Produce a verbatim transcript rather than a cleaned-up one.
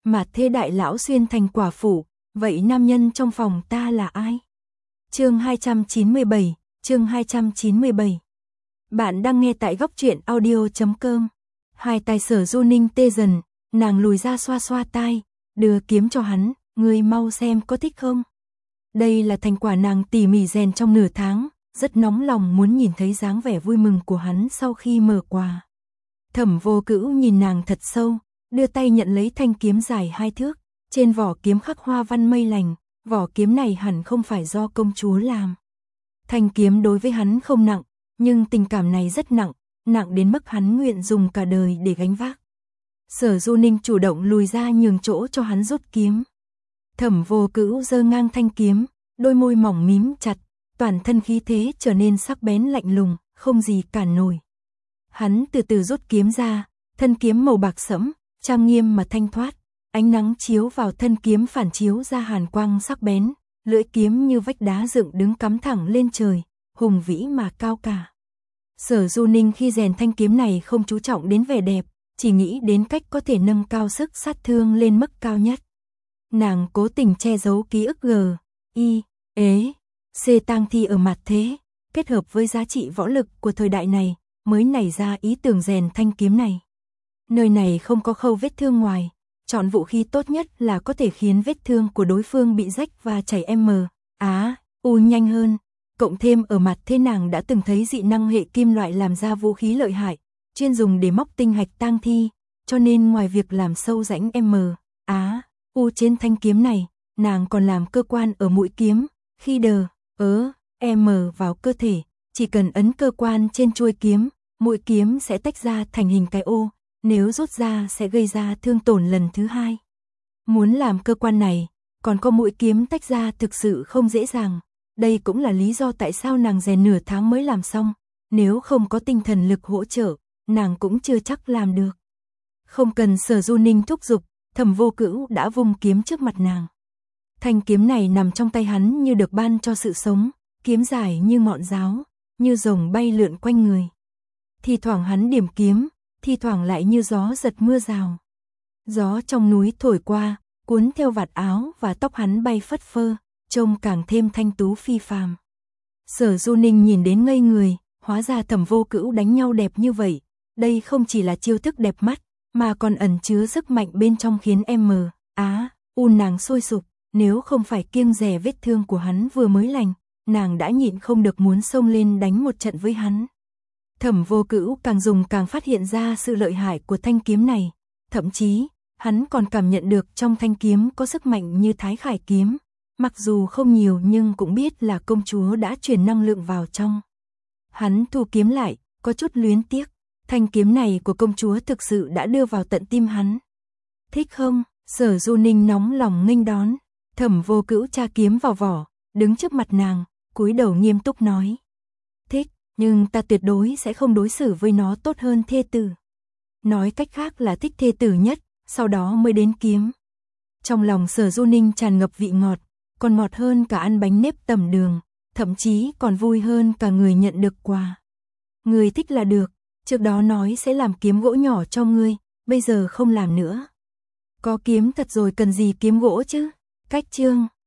Mà thế đại lão xuyên thành quả phụ, vậy nam nhân trong phòng ta là ai? Chương hai trăm chín mươi bảy, chương hai trăm chín mươi bảy. Bạn đang nghe tại góc truyện audio chấm com. Hai tay Sở Du Ninh tê dần, nàng lùi ra xoa xoa tai, đưa kiếm cho hắn, ngươi mau xem có thích không? Đây là thành quả nàng tỉ mỉ rèn trong nửa tháng, rất nóng lòng muốn nhìn thấy dáng vẻ vui mừng của hắn sau khi mở quà. Thẩm Vô Cữu nhìn nàng thật sâu, đưa tay nhận lấy thanh kiếm dài hai thước, trên vỏ kiếm khắc hoa văn mây lành, vỏ kiếm này hẳn không phải do công chúa làm. Thanh kiếm đối với hắn không nặng, nhưng tình cảm này rất nặng, nặng đến mức hắn nguyện dùng cả đời để gánh vác. Sở Du Ninh chủ động lùi ra nhường chỗ cho hắn rút kiếm. Thẩm Vô Cữu giơ ngang thanh kiếm, đôi môi mỏng mím chặt, toàn thân khí thế trở nên sắc bén lạnh lùng, không gì cản nổi. Hắn từ từ rút kiếm ra, thân kiếm màu bạc sẫm, trang nghiêm mà thanh thoát, ánh nắng chiếu vào thân kiếm phản chiếu ra hàn quang sắc bén, lưỡi kiếm như vách đá dựng đứng cắm thẳng lên trời, hùng vĩ mà cao cả. Sở Du Ninh khi rèn thanh kiếm này không chú trọng đến vẻ đẹp, chỉ nghĩ đến cách có thể nâng cao sức sát thương lên mức cao nhất. Nàng cố tình che giấu ký ức G, I, ế, C tang thi ở mặt thế, kết hợp với giá trị võ lực của thời đại này, mới nảy ra ý tưởng rèn thanh kiếm này. Nơi này không có khâu vết thương ngoài, chọn vũ khí tốt nhất là có thể khiến vết thương của đối phương bị rách và chảy M, Á, U nhanh hơn. Cộng thêm ở mặt thế nàng đã từng thấy dị năng hệ kim loại làm ra vũ khí lợi hại, chuyên dùng để móc tinh hạch tang thi, cho nên ngoài việc làm sâu rãnh M, Á, U trên thanh kiếm này, nàng còn làm cơ quan ở mũi kiếm, khi đờ, ớ, M vào cơ thể, chỉ cần ấn cơ quan trên chuôi kiếm, mũi kiếm sẽ tách ra thành hình cái ô, nếu rút ra sẽ gây ra thương tổn lần thứ hai. Muốn làm cơ quan này, còn có mũi kiếm tách ra thực sự không dễ dàng. Đây cũng là lý do tại sao nàng rèn nửa tháng mới làm xong, nếu không có tinh thần lực hỗ trợ, nàng cũng chưa chắc làm được. Không cần Sở Du Ninh thúc giục, Thẩm Vô Cữu đã vung kiếm trước mặt nàng. Thanh kiếm này nằm trong tay hắn như được ban cho sự sống, kiếm dài như ngọn giáo, như rồng bay lượn quanh người. Thì thoảng hắn điểm kiếm, thì thoảng lại như gió giật mưa rào. Gió trong núi thổi qua, cuốn theo vạt áo và tóc hắn bay phất phơ, trông càng thêm thanh tú phi phàm. Sở Du Ninh nhìn đến ngây người, hóa ra Thẩm Vô Cữu đánh nhau đẹp như vậy, đây không chỉ là chiêu thức đẹp mắt, mà còn ẩn chứa sức mạnh bên trong khiến M, Á, U nàng sôi sục, nếu không phải kiêng dè vết thương của hắn vừa mới lành, nàng đã nhịn không được muốn xông lên đánh một trận với hắn. Thẩm Vô Cữu càng dùng càng phát hiện ra sự lợi hại của thanh kiếm này, thậm chí, hắn còn cảm nhận được trong thanh kiếm có sức mạnh như Thái Khải kiếm. Mặc dù không nhiều nhưng cũng biết là công chúa đã truyền năng lượng vào trong. Hắn thu kiếm lại, có chút luyến tiếc, thanh kiếm này của công chúa thực sự đã đưa vào tận tim hắn. Thích không? Sở Du Ninh nóng lòng nghênh đón. Thẩm Vô Cữu tra kiếm vào vỏ, đứng trước mặt nàng, cúi đầu nghiêm túc nói. Thích, nhưng ta tuyệt đối sẽ không đối xử với nó tốt hơn thê tử. Nói cách khác là thích thê tử nhất, sau đó mới đến kiếm. Trong lòng Sở Du Ninh tràn ngập vị ngọt, còn ngọt hơn cả ăn bánh nếp tẩm đường, thậm chí còn vui hơn cả người nhận được quà. Người thích là được, trước đó nói sẽ làm kiếm gỗ nhỏ cho ngươi, bây giờ không làm nữa. Có kiếm thật rồi cần gì kiếm gỗ chứ? Cách chương